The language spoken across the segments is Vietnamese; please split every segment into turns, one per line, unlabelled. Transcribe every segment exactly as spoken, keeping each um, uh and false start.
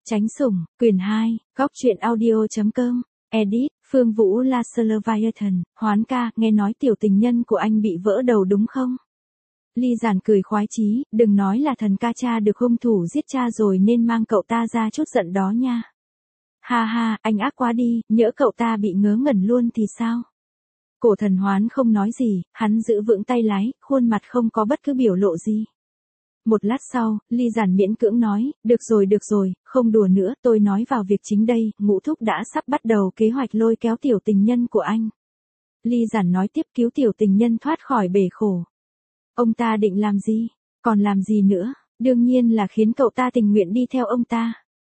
Tránh sủng, quyền hai, góc truyện audio.com, edit, Phương Vũ Leviathan, Hoán ca, nghe nói tiểu tình nhân của anh bị vỡ đầu đúng không? Ly Giản cười khoái chí, đừng nói là thần ca cha được hung thủ giết cha rồi nên mang cậu ta ra chút giận đó nha. Ha ha, anh ác quá đi, nhỡ cậu ta bị ngớ ngẩn luôn thì sao? Cổ Thần Hoán không nói gì, hắn giữ vững tay lái, khuôn mặt không có bất cứ biểu lộ gì. Một lát sau, Ly Giản miễn cưỡng nói, được rồi được rồi, không đùa nữa, tôi nói vào việc chính đây, Ngũ thúc đã sắp bắt đầu kế hoạch lôi kéo tiểu tình nhân của anh. Ly Giản nói tiếp, cứu tiểu tình nhân thoát khỏi bể khổ. Ông ta định làm gì? Còn làm gì nữa? Đương nhiên là khiến cậu ta tình nguyện đi theo ông ta.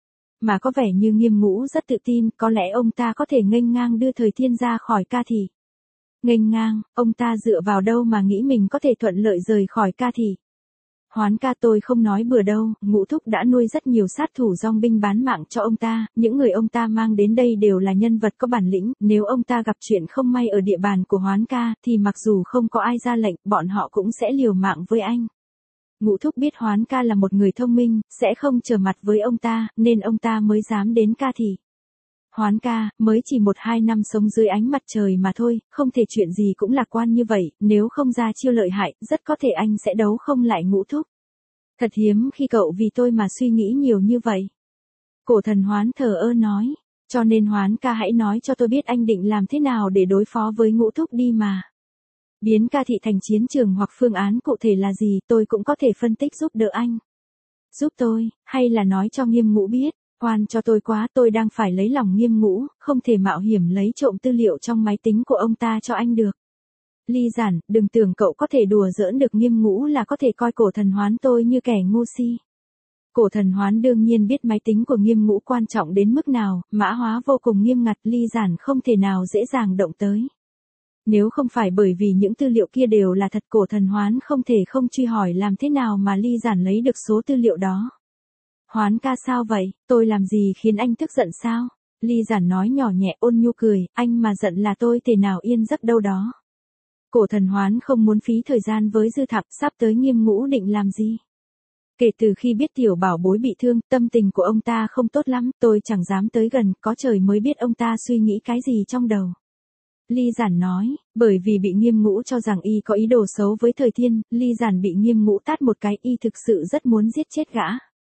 Mà có vẻ như Nghiêm Ngũ rất tự tin, có lẽ ông ta có thể nghênh ngang đưa Thời Thiên ra khỏi Ca Thị. Nghênh ngang, ông ta dựa vào đâu mà nghĩ mình có thể thuận lợi rời khỏi Ca Thị? Hoán ca, tôi không nói bừa đâu, Ngũ thúc đã nuôi rất nhiều sát thủ dòng binh bán mạng cho ông ta, những người ông ta mang đến đây đều là nhân vật có bản lĩnh, nếu ông ta gặp chuyện không may ở địa bàn của Hoán ca, thì mặc dù không có ai ra lệnh, bọn họ cũng sẽ liều mạng với anh. Ngũ thúc biết Hoán ca là một người thông minh, sẽ không trở mặt với ông ta, nên ông ta mới dám đến Ca Thị. Hoán ca, mới chỉ một hai năm sống dưới ánh mặt trời mà thôi, không thể chuyện gì cũng lạc quan như vậy, nếu không ra chiêu lợi hại, rất có thể anh sẽ đấu không lại Ngũ thúc. Thật hiếm khi cậu vì tôi mà suy nghĩ nhiều như vậy. Cổ Thần Hoán thờ ơ nói, cho nên Hoán ca hãy nói cho tôi biết anh định làm thế nào để đối phó với Ngũ thúc đi mà. Biến Ca Thị thành chiến trường hoặc phương án cụ thể là gì, tôi cũng có thể phân tích giúp đỡ anh. Giúp tôi, hay là nói cho Nghiêm Ngũ biết? Oan cho tôi quá, tôi đang phải lấy lòng Nghiêm Ngũ, không thể mạo hiểm lấy trộm tư liệu trong máy tính của ông ta cho anh được. Ly Giản, đừng tưởng cậu có thể đùa giỡn được Nghiêm Ngũ là có thể coi Cổ Thần Hoán tôi như kẻ ngu si. Cổ Thần Hoán đương nhiên biết máy tính của Nghiêm Ngũ quan trọng đến mức nào, mã hóa vô cùng nghiêm ngặt, Ly Giản không thể nào dễ dàng động tới. Nếu không phải bởi vì những tư liệu kia đều là thật, Cổ Thần Hoán không thể không truy hỏi làm thế nào mà Ly Giản lấy được số tư liệu đó. Hoán ca, sao vậy, tôi làm gì khiến anh tức giận sao? Ly Giản nói nhỏ nhẹ, ôn nhu cười, anh mà giận là tôi thể nào yên giấc đâu đó. Cổ Thần Hoán không muốn phí thời gian với Dư Thạc, sắp tới Nghiêm Ngũ định làm gì? Kể từ khi biết tiểu bảo bối bị thương, tâm tình của ông ta không tốt lắm, tôi chẳng dám tới gần, có trời mới biết ông ta suy nghĩ cái gì trong đầu. Ly Giản nói, bởi vì bị Nghiêm Ngũ cho rằng y có ý đồ xấu với Thời Thiên, Ly Giản bị Nghiêm Ngũ tát một cái, y thực sự rất muốn giết chết gã.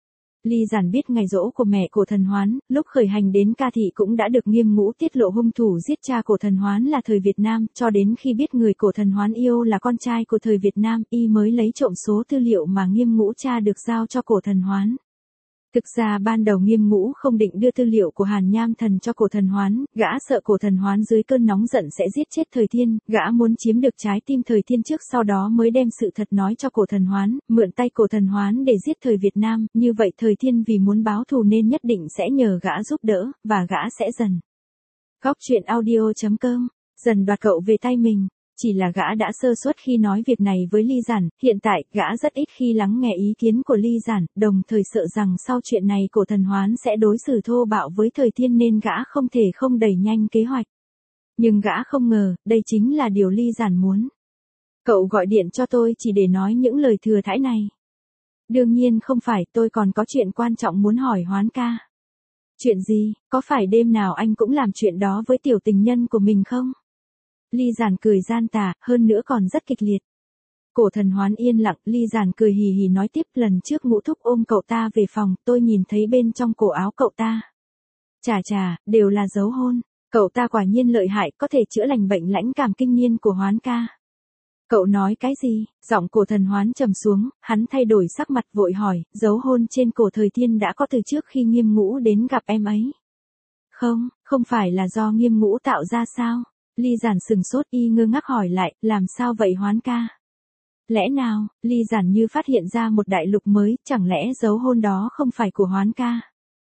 Ly Giản biết ngày giỗ của mẹ Cổ Thần Hoán, lúc khởi hành đến Ca Thị cũng đã được Nghiêm Ngũ tiết lộ hung thủ giết cha Cổ Thần Hoán là Thời Việt Nam, cho đến khi biết người Cổ Thần Hoán yêu là con trai của Thời Việt Nam, y mới lấy trộm số tư liệu mà Nghiêm Ngũ cha được giao cho Cổ Thần Hoán. Thực ra ban đầu Nghiêm Ngũ không định đưa tư liệu của Hàn Nham Thần cho Cổ Thần Hoán, gã sợ Cổ Thần Hoán dưới cơn nóng giận sẽ giết chết Thời Thiên, gã muốn chiếm được trái tim Thời Thiên trước sau đó mới đem sự thật nói cho Cổ Thần Hoán, mượn tay Cổ Thần Hoán để giết Thời Việt Nam, như vậy Thời Thiên vì muốn báo thù nên nhất định sẽ nhờ gã giúp đỡ, và gã sẽ dần. Góc truyện audio.com, dần đoạt cậu về tay mình. Chỉ là gã đã sơ suất khi nói việc này với Ly Giản, hiện tại, gã rất ít khi lắng nghe ý kiến của Ly Giản, đồng thời sợ rằng sau chuyện này Cổ Thần Hoán sẽ đối xử thô bạo với Thời Thiên nên gã không thể không đẩy nhanh kế hoạch. Nhưng gã không ngờ, đây chính là điều Ly Giản muốn. Cậu gọi điện cho tôi chỉ để nói những lời thừa thãi này. Đương nhiên không phải, tôi còn có chuyện quan trọng muốn hỏi Hoán ca. Chuyện gì, có phải đêm nào anh cũng làm chuyện đó với tiểu tình nhân của mình không? Ly Giản cười gian tà, hơn nữa còn rất kịch liệt. Cổ Thần Hoán yên lặng, Ly Giản cười hì hì nói tiếp, lần trước Ngũ thúc ôm cậu ta về phòng, tôi nhìn thấy bên trong cổ áo cậu ta. Chà chà, đều là dấu hôn, cậu ta quả nhiên lợi hại, có thể chữa lành bệnh lãnh cảm kinh niên của Hoán ca. Cậu nói cái gì? Giọng Cổ Thần Hoán trầm xuống, hắn thay đổi sắc mặt vội hỏi, dấu hôn trên cổ Thời Thiên đã có từ trước khi Nghiêm Ngũ đến gặp em ấy. Không, không phải là do Nghiêm Ngũ tạo ra sao? Ly Giản sừng sốt, y ngơ ngác hỏi lại, làm sao vậy Hoán ca? Lẽ nào, Ly Giản như phát hiện ra một đại lục mới, chẳng lẽ dấu hôn đó không phải của Hoán ca?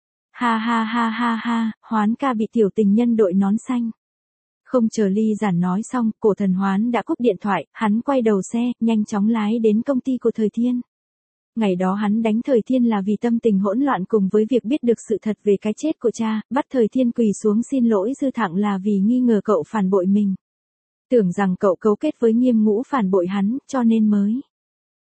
Ha ha ha ha ha, Hoán ca bị tiểu tình nhân đội nón xanh. Không chờ Ly Giản nói xong, Cổ Thần Hoán đã cúp điện thoại, hắn quay đầu xe, nhanh chóng lái đến công ty của Thời Thiên. Ngày đó hắn đánh Thời Thiên là vì tâm tình hỗn loạn cùng với việc biết được sự thật về cái chết của cha, bắt Thời Thiên quỳ xuống xin lỗi Dư Thạng là vì nghi ngờ cậu phản bội mình. Tưởng rằng cậu cấu kết với Nghiêm Ngũ phản bội hắn, cho nên mới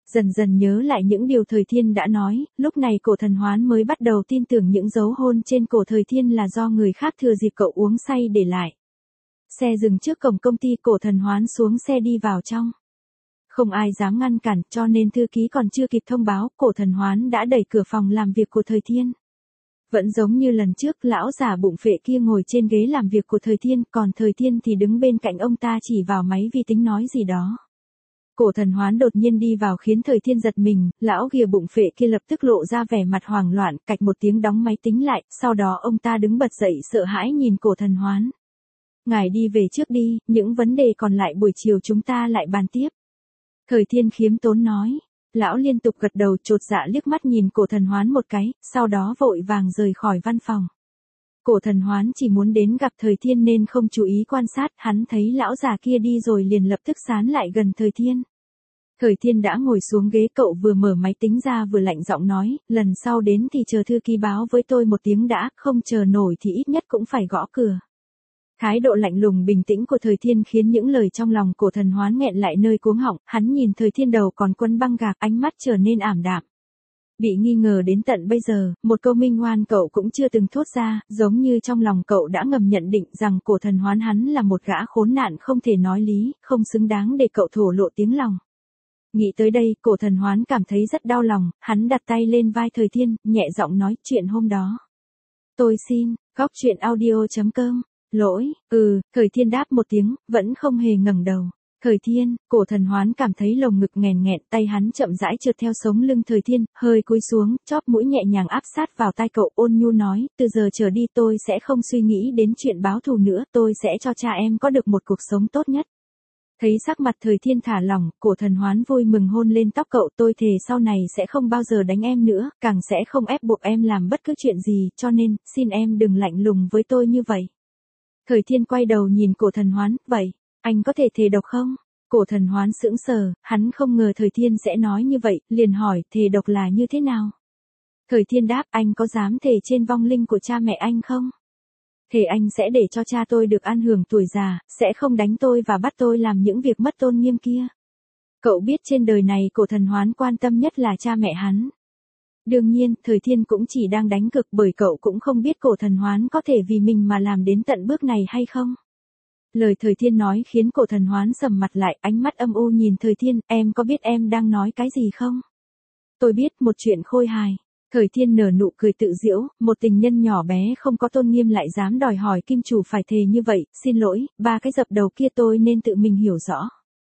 Dần dần nhớ lại những điều Thời Thiên đã nói, lúc này Cổ Thần Hoán mới bắt đầu tin tưởng những dấu hôn trên cổ Thời Thiên là do người khác thừa dịp cậu uống say để lại. Xe dừng trước cổng công ty, Cổ Thần Hoán xuống xe đi vào trong. Không ai dám ngăn cản, cho nên thư ký còn chưa kịp thông báo, Cổ Thần Hoán đã đẩy cửa phòng làm việc của Thời Thiên. Vẫn giống như lần trước, lão già bụng phệ kia ngồi trên ghế làm việc của Thời Thiên, còn Thời Thiên thì đứng bên cạnh ông ta chỉ vào máy vi tính nói gì đó. Cổ Thần Hoán đột nhiên đi vào khiến Thời Thiên giật mình, lão ghìa bụng phệ kia lập tức lộ ra vẻ mặt hoảng loạn, cạch một tiếng đóng máy tính lại, sau đó ông ta đứng bật dậy sợ hãi nhìn Cổ Thần Hoán. Ngài đi về trước đi, những vấn đề còn lại buổi chiều chúng ta lại bàn tiếp. Thời Thiên khiêm tốn nói. Lão liên tục gật đầu, chột dạ liếc mắt nhìn Cổ Thần Hoán một cái, sau đó vội vàng rời khỏi văn phòng. Cổ Thần Hoán chỉ muốn đến gặp Thời Thiên nên không chú ý quan sát, hắn thấy lão già kia đi rồi liền lập tức sán lại gần Thời Thiên. Thời Thiên đã ngồi xuống ghế, cậu vừa mở máy tính ra vừa lạnh giọng nói, lần sau đến thì chờ thư ký báo với tôi một tiếng đã, không chờ nổi thì ít nhất cũng phải gõ cửa. Thái độ lạnh lùng bình tĩnh của Thời Thiên khiến những lời trong lòng Cổ Thần Hoán nghẹn lại nơi cuống họng, hắn nhìn Thời Thiên đầu còn quấn băng gạc, ánh mắt trở nên ảm đạm. Bị nghi ngờ đến tận bây giờ, một câu minh oan cậu cũng chưa từng thốt ra, giống như trong lòng cậu đã ngầm nhận định rằng Cổ Thần Hoán hắn là một gã khốn nạn không thể nói lý, không xứng đáng để cậu thổ lộ tiếng lòng. Nghĩ tới đây, Cổ Thần Hoán cảm thấy rất đau lòng, hắn đặt tay lên vai Thời Thiên, nhẹ giọng nói, chuyện hôm đó. Tôi xin, góc chuyện audio chấm com. Lỗi, ừ, Thời Thiên đáp một tiếng, vẫn không hề ngẩng đầu. Thời Thiên, Cổ Thần Hoán cảm thấy lồng ngực nghèn nghẹn, tay hắn chậm rãi trượt theo sống lưng Thời Thiên, hơi cúi xuống, chóp mũi nhẹ nhàng áp sát vào tai cậu, ôn nhu nói, từ giờ trở đi tôi sẽ không suy nghĩ đến chuyện báo thù nữa, tôi sẽ cho cha em có được một cuộc sống tốt nhất. Thấy sắc mặt Thời Thiên thả lỏng, Cổ Thần Hoán vui mừng hôn lên tóc cậu, tôi thề sau này sẽ không bao giờ đánh em nữa, càng sẽ không ép buộc em làm bất cứ chuyện gì, cho nên, xin em đừng lạnh lùng với tôi như vậy. Thời Thiên quay đầu nhìn Cổ Thần Hoán, vậy, anh có thể thề độc không? Cổ Thần Hoán sững sờ, hắn không ngờ Thời Thiên sẽ nói như vậy, liền hỏi, thề độc là như thế nào? Thời Thiên đáp, anh có dám thề trên vong linh của cha mẹ anh không? Thề anh sẽ để cho cha tôi được an hưởng tuổi già, sẽ không đánh tôi và bắt tôi làm những việc mất tôn nghiêm kia. Cậu biết trên đời này Cổ Thần Hoán quan tâm nhất là cha mẹ hắn. Đương nhiên, Thời Thiên cũng chỉ đang đánh cược bởi cậu cũng không biết Cổ Thần Hoán có thể vì mình mà làm đến tận bước này hay không. Lời Thời Thiên nói khiến Cổ Thần Hoán sầm mặt lại, ánh mắt âm u nhìn Thời Thiên, em có biết em đang nói cái gì không? Tôi biết, một chuyện khôi hài. Thời Thiên nở nụ cười tự giễu, một tình nhân nhỏ bé không có tôn nghiêm lại dám đòi hỏi kim chủ phải thề như vậy, xin lỗi, ba cái dập đầu kia tôi nên tự mình hiểu rõ.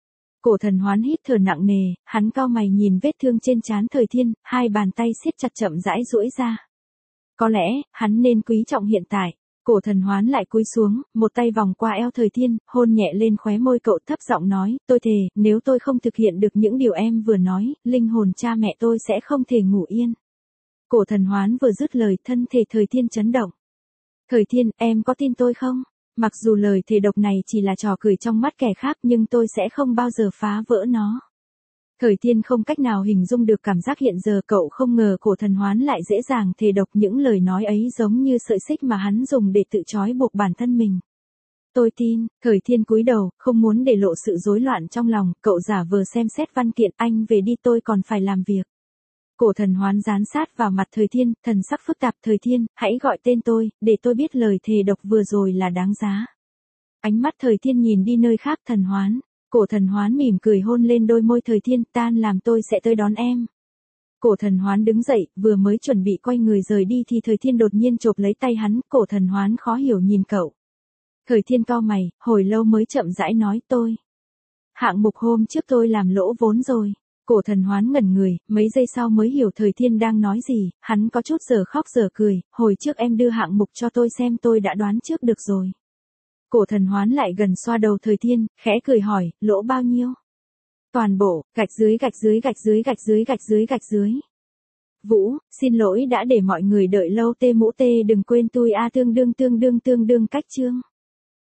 Cổ Thần Hoán hít thở nặng nề, hắn cau mày nhìn vết thương trên trán Thời Thiên, hai bàn tay siết chặt chậm rãi duỗi ra. Có lẽ, hắn nên quý trọng hiện tại. Cổ Thần Hoán lại cúi xuống, một tay vòng qua eo Thời Thiên, hôn nhẹ lên khóe môi cậu, thấp giọng nói, tôi thề, nếu tôi không thực hiện được những điều em vừa nói, linh hồn cha mẹ tôi sẽ không thể ngủ yên. Cổ Thần Hoán vừa dứt lời, thân thể Thời Thiên chấn động. Thời Thiên, em có tin tôi không? Mặc dù lời thề độc này chỉ là trò cười trong mắt kẻ khác nhưng tôi sẽ không bao giờ phá vỡ nó. Thời Thiên không cách nào hình dung được cảm giác hiện giờ, cậu không ngờ Cổ Thần Hoán lại dễ dàng thề độc, những lời nói ấy giống như sợi xích mà hắn dùng để tự trói buộc bản thân mình. Tôi tin, Thời Thiên cúi đầu, không muốn để lộ sự rối loạn trong lòng, cậu giả vờ xem xét văn kiện, anh về đi tôi còn phải làm việc. Cổ Thần Hoán dán sát vào mặt Thời Thiên, thần sắc phức tạp, Thời Thiên, hãy gọi tên tôi, để tôi biết lời thề độc vừa rồi là đáng giá. Ánh mắt Thời Thiên nhìn đi nơi khác, Thần Hoán. Cổ Thần Hoán mỉm cười hôn lên đôi môi Thời Thiên, tan làm tôi sẽ tới đón em. Cổ Thần Hoán đứng dậy, vừa mới chuẩn bị quay người rời đi thì Thời Thiên đột nhiên chộp lấy tay hắn, Cổ Thần Hoán khó hiểu nhìn cậu. Thời Thiên cau mày, hồi lâu mới chậm rãi nói, tôi. Hạng mục hôm trước tôi làm lỗ vốn rồi. Cổ Thần Hoán ngẩn người, mấy giây sau mới hiểu Thời Thiên đang nói gì, hắn có chút giờ khóc giờ cười, hồi trước em đưa hạng mục cho tôi xem tôi đã đoán trước được rồi. Cổ Thần Hoán lại gần xoa đầu Thời Thiên, khẽ cười hỏi, lỗ bao nhiêu? Toàn bộ, gạch dưới gạch dưới gạch dưới gạch dưới gạch dưới gạch dưới. Vũ, xin lỗi đã để mọi người đợi lâu, tê mũ tê đừng quên tôi a tương đương tương đương tương đương cách chương.